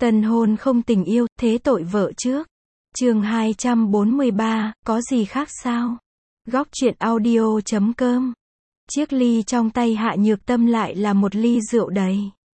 Tân hôn không tình yêu, thế tội vợ trước. Chương 243, có gì khác sao? Góc truyện audio.com. Chiếc ly trong tay Hạ Nhược Tâm lại là một ly rượu đầy.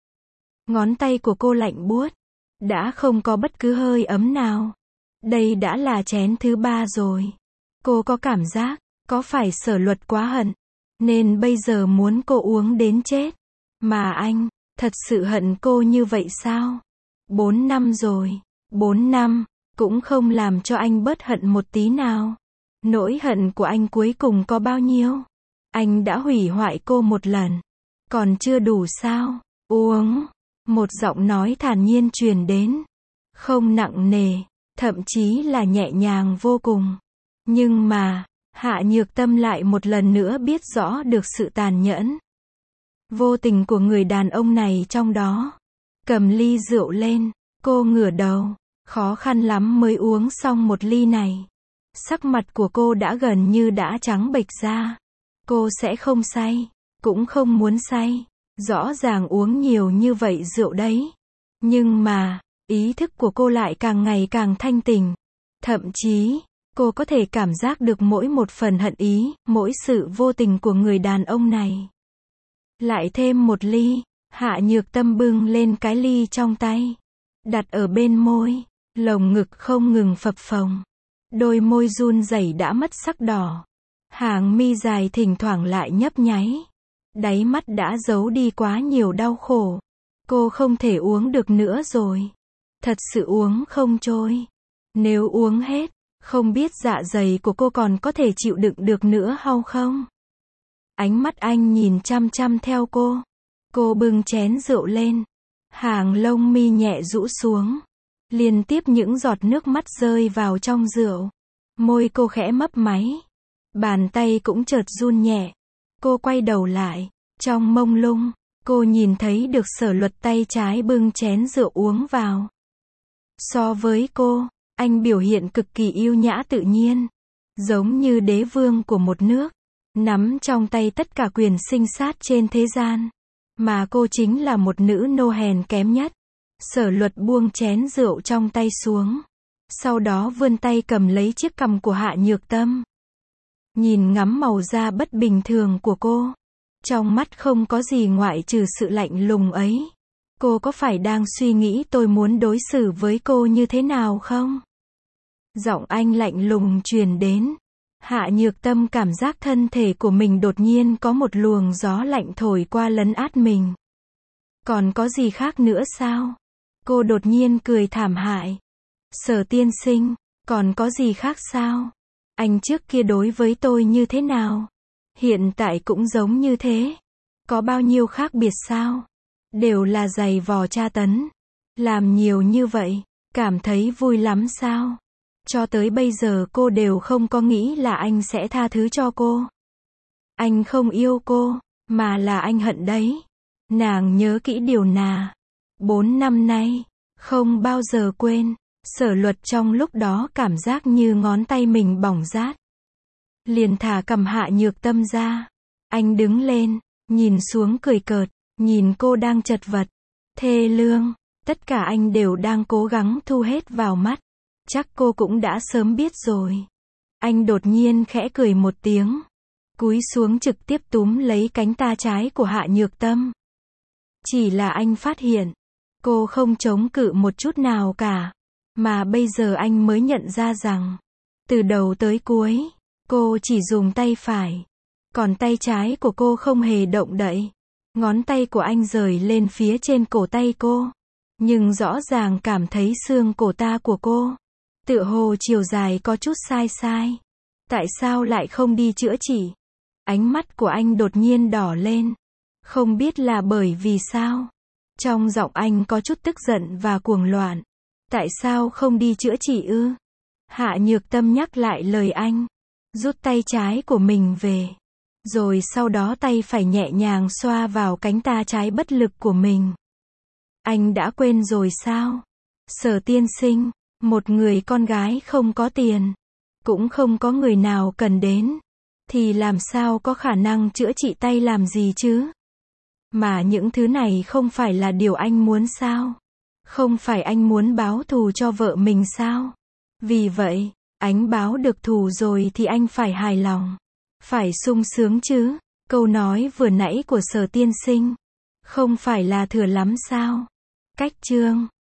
Ngón tay của cô lạnh buốt, đã không có bất cứ hơi ấm nào. Đây đã là chén thứ 3 rồi. Cô có cảm giác, có phải Sở Luật quá hận, nên bây giờ muốn cô uống đến chết. Mà anh, thật sự hận cô như vậy sao? 4 năm rồi, 4 năm, cũng không làm cho anh bớt hận một tí nào. Nỗi hận của anh cuối cùng có bao nhiêu? Anh đã hủy hoại cô một lần, còn chưa đủ sao? Uống. Một giọng nói thản nhiên truyền đến, không nặng nề, thậm chí là nhẹ nhàng vô cùng. Nhưng mà, Hạ Nhược Tâm lại một lần nữa biết rõ được sự tàn nhẫn, vô tình của người đàn ông này trong đó. Cầm ly rượu lên, cô ngửa đầu, khó khăn lắm mới uống xong một ly này. Sắc mặt của cô đã gần như đã trắng bệch ra. Cô sẽ không say, cũng không muốn say. Rõ ràng uống nhiều như vậy rượu đấy. Nhưng mà, ý thức của cô lại càng ngày càng thanh tỉnh. Thậm chí, cô có thể cảm giác được mỗi một phần hận ý, mỗi sự vô tình của người đàn ông này. Lại thêm một ly, Hạ Nhược Tâm bưng lên cái ly trong tay, đặt ở bên môi, lồng ngực không ngừng phập phồng. Đôi môi run rẩy đã mất sắc đỏ. Hàng mi dài thỉnh thoảng lại nhấp nháy. Đáy mắt đã giấu đi quá nhiều đau khổ. Cô không thể uống được nữa rồi. Thật sự uống không trôi. Nếu uống hết, không biết dạ dày của cô còn có thể chịu đựng được nữa hay không? Ánh mắt anh nhìn chăm chăm theo cô. Cô bưng chén rượu lên. Hàng lông mi nhẹ rũ xuống. Liên tiếp những giọt nước mắt rơi vào trong rượu. Môi cô khẽ mấp máy. Bàn tay cũng chợt run nhẹ. Cô quay đầu lại. Trong mông lung, cô nhìn thấy được Sở Luật tay trái bưng chén rượu uống vào. So với cô, anh biểu hiện cực kỳ yêu nhã tự nhiên. Giống như đế vương của một nước. Nắm trong tay tất cả quyền sinh sát trên thế gian. Mà cô chính là một nữ nô hèn kém nhất. Sở Luật buông chén rượu trong tay xuống. Sau đó vươn tay cầm lấy chiếc cằm của Hạ Nhược Tâm. Nhìn ngắm màu da bất bình thường của cô. Trong mắt không có gì ngoại trừ sự lạnh lùng ấy. Cô có phải đang suy nghĩ tôi muốn đối xử với cô như thế nào không? Giọng anh lạnh lùng truyền đến. Hạ Nhược Tâm cảm giác thân thể của mình đột nhiên có một luồng gió lạnh thổi qua lấn át mình. Còn có gì khác nữa sao? Cô đột nhiên cười thảm hại. Sở tiên sinh, còn có gì khác sao? Anh trước kia đối với tôi như thế nào? Hiện tại cũng giống như thế. Có bao nhiêu khác biệt sao? Đều là giày vò tra tấn. Làm nhiều như vậy, cảm thấy vui lắm sao? Cho tới bây giờ cô đều không có nghĩ là anh sẽ tha thứ cho cô. Anh không yêu cô, mà là anh hận đấy. Nàng nhớ kỹ điều nà. 4 năm nay, không bao giờ quên. Sở Luật trong lúc đó cảm giác như ngón tay mình bỏng rát. Liền thả cầm Hạ Nhược Tâm ra. Anh đứng lên, nhìn xuống cười cợt, nhìn cô đang chật vật, thê lương. Tất cả anh đều đang cố gắng thu hết vào mắt. Chắc cô cũng đã sớm biết rồi. Anh đột nhiên khẽ cười một tiếng. Cúi xuống trực tiếp túm lấy cánh tay trái của Hạ Nhược Tâm. Chỉ là anh phát hiện, cô không chống cự một chút nào cả. Mà bây giờ anh mới nhận ra rằng, từ đầu tới cuối, cô chỉ dùng tay phải. Còn tay trái của cô không hề động đậy. Ngón tay của anh rời lên phía trên cổ tay cô. Nhưng rõ ràng cảm thấy xương cổ ta của cô. Tựa hồ chiều dài có chút sai sai. Tại sao lại không đi chữa trị? Ánh mắt của anh đột nhiên đỏ lên. Không biết là bởi vì sao. Trong giọng anh có chút tức giận và cuồng loạn. Tại sao không đi chữa trị ư? Hạ Nhược Tâm nhắc lại lời anh. Rút tay trái của mình về. Rồi sau đó tay phải nhẹ nhàng xoa vào cánh tay trái bất lực của mình. Anh đã quên rồi sao? Sở tiên sinh, một người con gái không có tiền, cũng không có người nào cần đến, thì làm sao có khả năng chữa trị tay làm gì chứ? Mà những thứ này không phải là điều anh muốn sao? Không phải anh muốn báo thù cho vợ mình sao? Vì vậy, anh báo được thù rồi thì anh phải hài lòng. Phải sung sướng chứ. Câu nói vừa nãy của Sở tiên sinh không phải là thừa lắm sao? Cách chương